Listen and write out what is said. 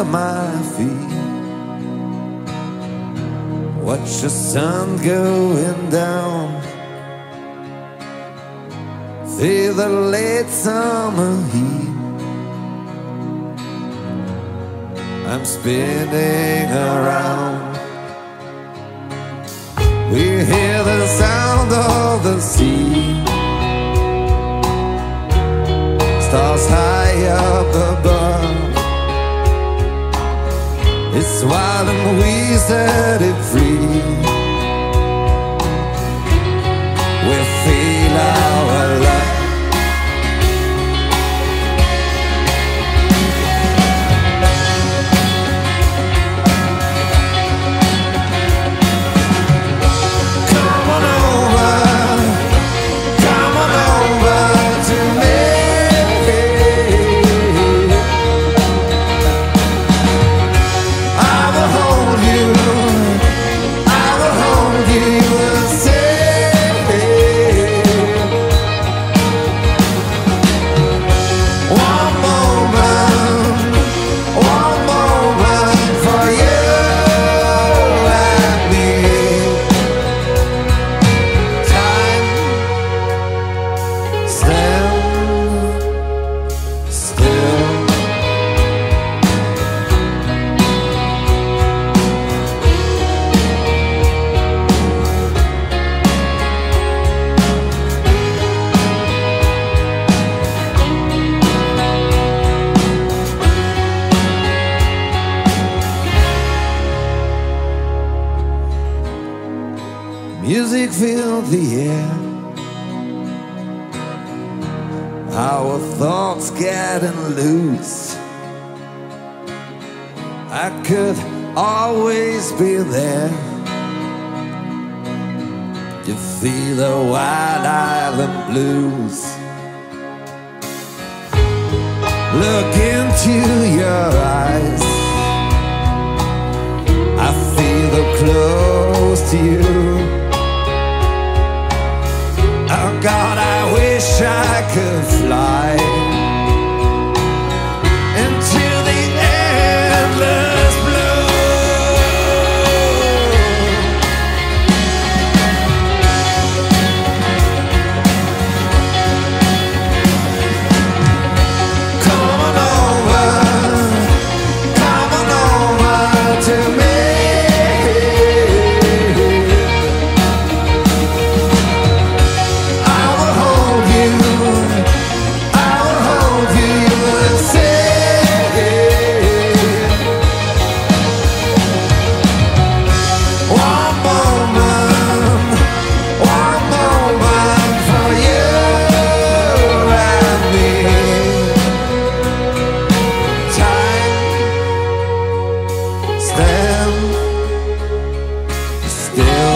under my feet. Watch the sun going down, feel the late summer heat. I'm spinning around. We hear the sound of the sea, stars high up above. It's wild and we set it free. We feel our love. Music filled the air, our thoughts getting loose. I could always be there to feel the Wild Island blues. Look into your eyes, I feel them close to you. Oh God, I wish I could fly into the endless blue. Come on over to me. Still